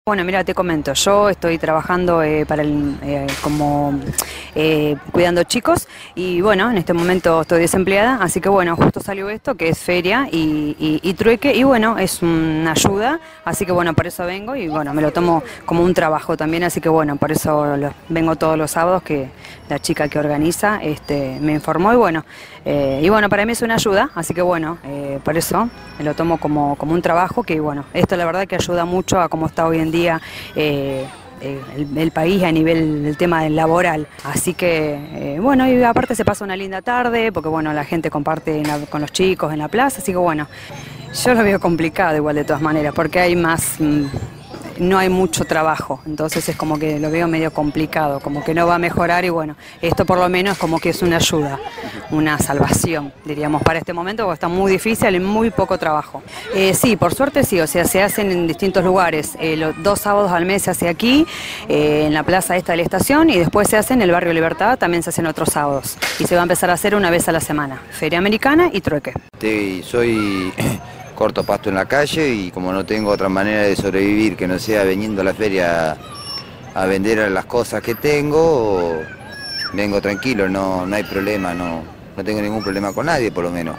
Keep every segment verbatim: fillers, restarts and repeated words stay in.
Bueno, mira, te comento, yo estoy trabajando eh, para el, eh, como eh, cuidando chicos y bueno, en este momento estoy desempleada, así que bueno, justo salió esto que es feria y, y, y trueque y bueno, es una ayuda, así que bueno, por eso vengo y bueno, me lo tomo como un trabajo también, así que bueno, por eso lo, vengo todos los sábados que la chica que organiza este, me informó y bueno, eh, y bueno, para mí es una ayuda, así que bueno, eh, por eso me lo tomo como, como un trabajo que bueno, esto la verdad que ayuda mucho a cómo está hoy en día eh, eh, el, el país a nivel del tema del laboral, así que eh, bueno, y aparte se pasa una linda tarde porque bueno, la gente comparte en la, con los chicos en la plaza, así que bueno, yo lo veo complicado igual de todas maneras porque hay más... Mmm, no hay mucho trabajo, entonces es como que lo veo medio complicado, como que no va a mejorar y bueno, esto por lo menos como que es una ayuda, una salvación, diríamos, para este momento porque está muy difícil y muy poco trabajo. Eh, sí, por suerte sí, o sea, se hacen en distintos lugares, eh, los dos sábados al mes se hace aquí, eh, en la plaza esta de la estación y después se hace en el barrio Libertad, también se hacen otros sábados y se va a empezar a hacer una vez a la semana, feria americana y trueque. Sí, soy... corto pasto en la calle y como no tengo otra manera de sobrevivir que no sea viniendo a la feria a vender las cosas que tengo, vengo tranquilo, no, no hay problema, no, no tengo ningún problema con nadie por lo menos.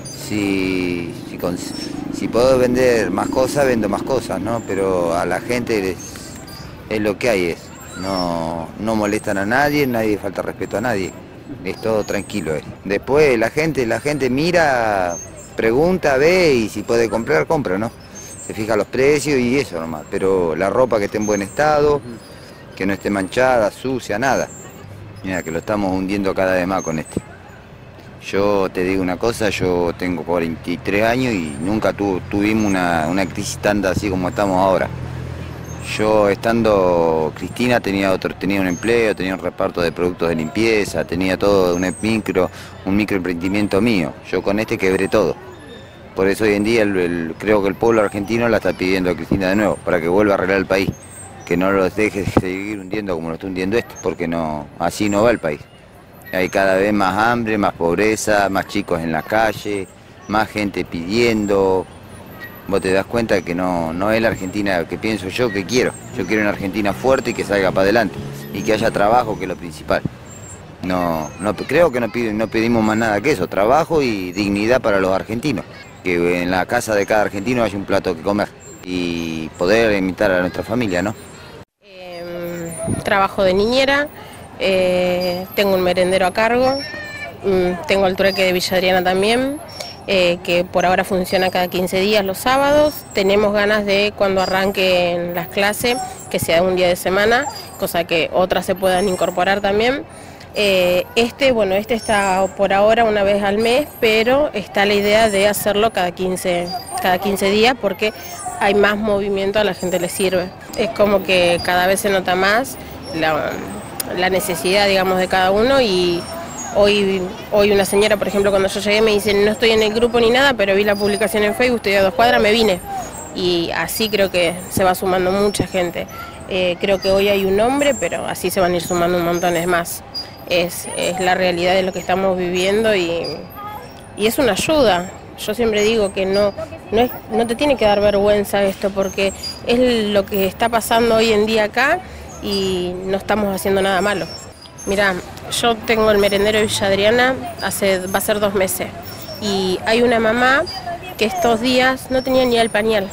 Si, si, con, si puedo vender más cosas, vendo más cosas, ¿no? Pero a la gente es, es lo que hay, es, no, no molestan a nadie, nadie falta respeto a nadie, es todo tranquilo. Es. Después la gente, la gente mira... pregunta, ve y si puede comprar, compra, ¿no? Se fija los precios y eso nomás, pero la ropa que esté en buen estado, que no esté manchada, sucia, nada. Mira que lo estamos hundiendo cada vez más con este. Yo te digo una cosa, yo tengo cuarenta y tres años y nunca tu, tuvimos una, una crisis tanta así como estamos ahora. Yo estando Cristina tenía otro, tenía un empleo, tenía un reparto de productos de limpieza, tenía todo un micro, un microemprendimiento mío. Yo con este quebré todo. Por eso hoy en día el, el, creo que el pueblo argentino la está pidiendo a Cristina de nuevo, para que vuelva a arreglar el país. Que no los deje de seguir hundiendo como lo está hundiendo este, porque no, así no va el país. Hay cada vez más hambre, más pobreza, más chicos en la calle, más gente pidiendo. Vos te das cuenta que no, no es la Argentina que pienso yo que quiero. Yo quiero una Argentina fuerte y que salga para adelante. Y que haya trabajo, que es lo principal. No, no, creo que no, pide, no pedimos más nada que eso. Trabajo y dignidad para los argentinos. Que en la casa de cada argentino haya un plato que comer. Y poder invitar a nuestra familia, ¿no? Eh, trabajo de niñera. Eh, tengo un merendero a cargo. Eh, tengo el trueque de Villa Adriana también. Eh, que por ahora funciona cada quince días los sábados. Tenemos ganas de cuando arranquen las clases que sea un día de semana, cosa que otras se puedan incorporar también. Eh, este, bueno, este está por ahora una vez al mes, pero está la idea de hacerlo cada quince, cada quince días porque hay más movimiento, a la gente le sirve. Es como que cada vez se nota más la, la necesidad, digamos, de cada uno y Hoy, hoy una señora, por ejemplo, cuando yo llegué me dice, no estoy en el grupo ni nada, pero vi la publicación en Facebook, estoy a dos cuadras, me vine. Y así creo que se va sumando mucha gente. Eh, creo que hoy hay un hombre, pero así se van a ir sumando un montones más. Es, es la realidad de lo que estamos viviendo y, y es una ayuda. Yo siempre digo que no, no, es, no te tiene que dar vergüenza esto, porque es lo que está pasando hoy en día acá y no estamos haciendo nada malo. Mirá, yo tengo el merendero de Villa Adriana, hace, va a ser dos meses, y hay una mamá que estos días no tenía ni el pañal.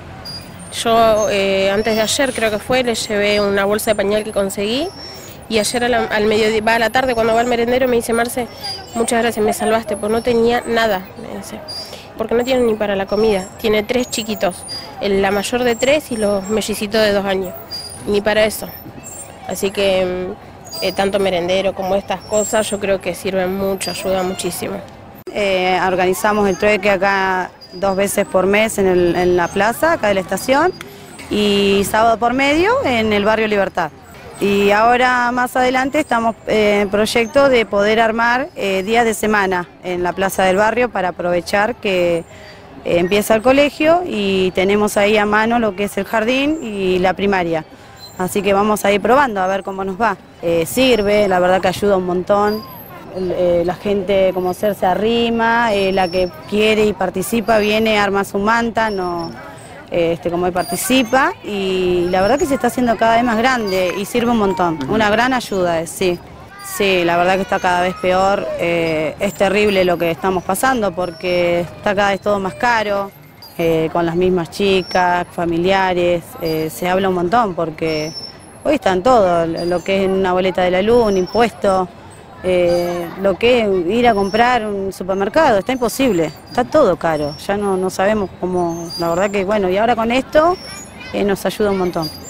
Yo eh, antes de ayer creo que fue, le llevé una bolsa de pañal que conseguí, y ayer a la, al mediodía, va a la tarde cuando va al merendero me dice, Marce, muchas gracias, me salvaste, pues no tenía nada, me dice, porque no tiene ni para la comida, tiene tres chiquitos, la mayor de tres y los mellicitos de dos años, ni para eso, así que... Eh, tanto merendero como estas cosas, yo creo que sirven mucho, ayudan muchísimo. Eh, organizamos el trueque acá dos veces por mes en, el, en la plaza, acá de la estación, y sábado por medio en el barrio Libertad. Y ahora más adelante estamos eh, en proyecto de poder armar eh, días de semana en la plaza del barrio para aprovechar que eh, empieza el colegio y tenemos ahí a mano lo que es el jardín y la primaria. Así que vamos a ir probando a ver cómo nos va. Eh, sirve, la verdad que ayuda un montón. El, eh, la gente como ser se arrima, eh, la que quiere y participa viene, arma su manta, no, este, como él participa, y la verdad que se está haciendo cada vez más grande y sirve un montón, una gran ayuda es, sí. Sí, la verdad que está cada vez peor, eh, es terrible lo que estamos pasando porque está cada vez todo más caro, eh, con las mismas chicas, familiares, eh, se habla un montón porque hoy están todo, lo que es una boleta de la luz, un impuesto, eh, lo que es ir a comprar un supermercado, está imposible, está todo caro, ya no, no sabemos cómo, la verdad que bueno, y ahora con esto eh, nos ayuda un montón.